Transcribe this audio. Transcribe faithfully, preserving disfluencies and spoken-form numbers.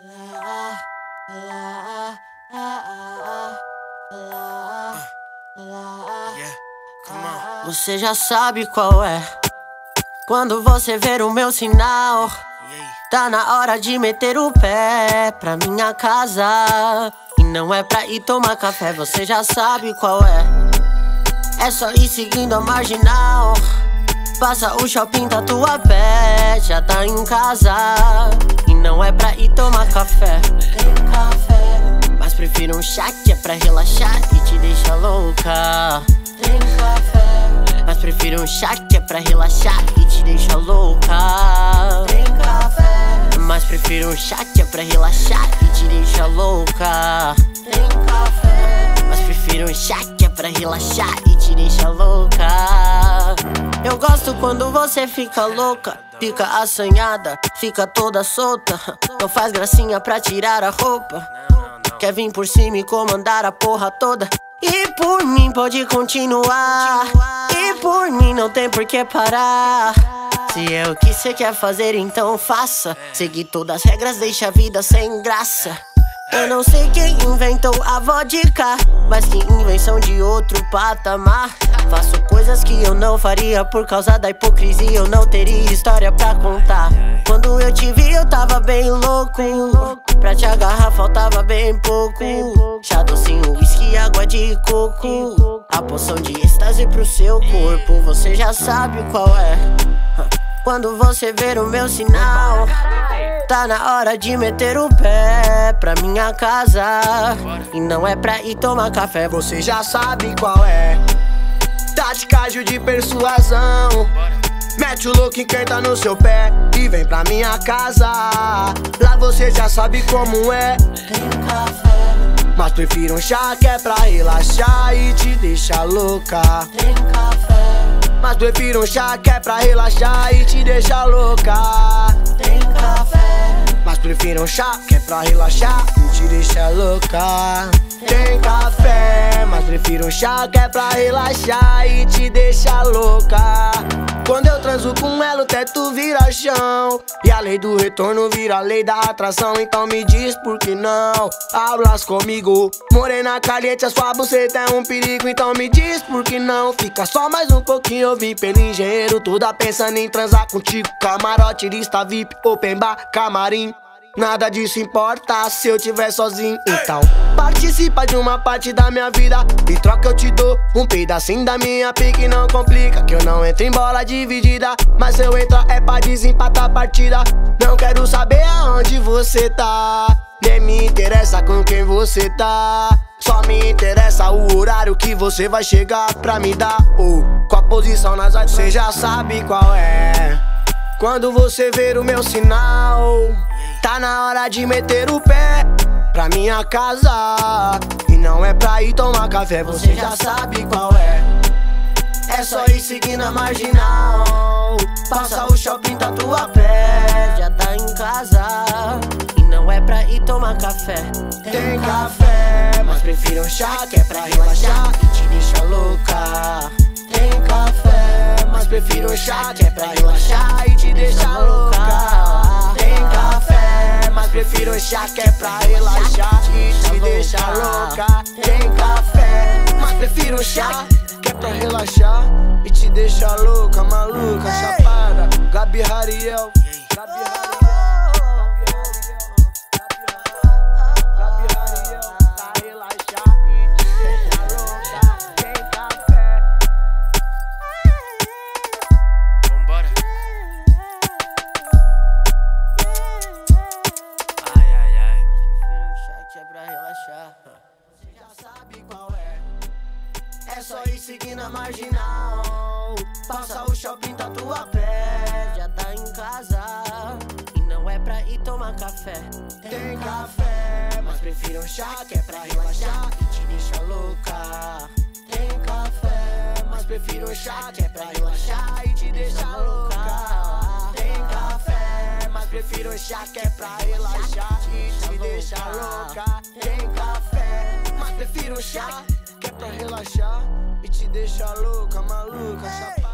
Você já sabe qual é. Quando você ver o meu sinal, tá na hora de meter o pé pra minha casa. E não é pra ir tomar café, você já sabe qual é. É só ir seguindo a marginal. Passa o shopping da tua pé, já tá em casa. E não é pra ir tomar café. Tem café, mas prefiro um chá que é pra relaxar e te deixa louca. Tem café, mas prefiro um chá que é pra relaxar e te deixa louca. Tem café, mas prefiro um chá que é pra relaxar e te deixa louca. Tem café, mas prefiro um chá que é pra relaxar e te deixa louca. Eu gosto quando você fica louca, fica assanhada, fica toda solta. Não faz gracinha pra tirar a roupa, quer vir por cima e comandar a porra toda. E por mim pode continuar, e por mim não tem por que parar. Se é o que cê quer fazer, então faça. Seguir todas as regras deixa a vida sem graça. Eu não sei quem inventou a vodka, mas que invenção de outro patamar. Faço coisas que eu não faria por causa da hipocrisia, eu não teria história pra contar. Quando eu te vi eu tava bem louco, pra te agarrar faltava bem pouco. Chá docinho, whisky, água de coco, a poção de êxtase pro seu corpo. Você já sabe qual é. Quando você ver o meu sinal, tá na hora de meter o pé pra minha casa. E não é pra ir tomar café, você já sabe qual é. Tática de persuasão, mete o louco em quem tá no seu pé e vem pra minha casa. Lá você já sabe como é. Tem café, mas prefiro um chá que é pra relaxar e te deixa louca. Tem café, mas prefiro um chá que é pra relaxar e te deixa louca. Tem café, mas prefiro um chá que é pra relaxar e te deixa louca. Tem café, mas prefiro um chá que é pra relaxar e te deixa louca. Quando eu transo com ela o teto vira chão, e a lei do retorno vira a lei da atração. Então me diz por que não hablas comigo. Morena caliente, a sua buceta é um perigo. Então me diz por que não fica só mais um pouquinho. Eu vim pelo engenheiro, toda pensando em transar contigo. Camarote, lista V I P, open bar, camarim. Nada disso importa se eu tiver sozinho. Então participa de uma parte da minha vida, em troca eu te dou um pedacinho da minha pique. Não complica que eu não entro em bola dividida, mas se eu entrar é pra desempatar a partida. Não quero saber aonde você tá, nem me interessa com quem você tá. Só me interessa o horário que você vai chegar pra me dar, ou com a posição nas artes. Você já sabe qual é. Quando você ver o meu sinal, tá na hora de meter o pé pra minha casa. E não é pra ir tomar café, você já sabe qual é. É só ir seguindo a marginal. Passa o shopping da tua pé, já tá em casa. E não é pra ir tomar café. Tem café, mas prefiro um chá que é pra relaxar e te deixa louca. Tem café, mas prefiro um chá que é pra relaxar e te deixa louca. Tem café, mas prefiro um chá que é pra relaxar e te deixa louca. Tem café, mas prefiro um chá que é pra relaxar e te deixa louca, maluca, chapada. Gabi Hariel, Gabi Hariel. Você já sabe qual é. É só ir seguindo a marginal. Passa o shopping da tua pé, já tá em casa. E não é pra ir tomar café. Tem café, mas prefiro um chá que é pra relaxar e te deixa louca. Tem café, mas prefiro um chá que é pra relaxar e te deixa louca. Tem café, mas prefiro um chá que é pra relaxar e te deixa louca. Tem café, mas prefiro um chá que é pra relaxar e te deixa louca, maluca, chapada.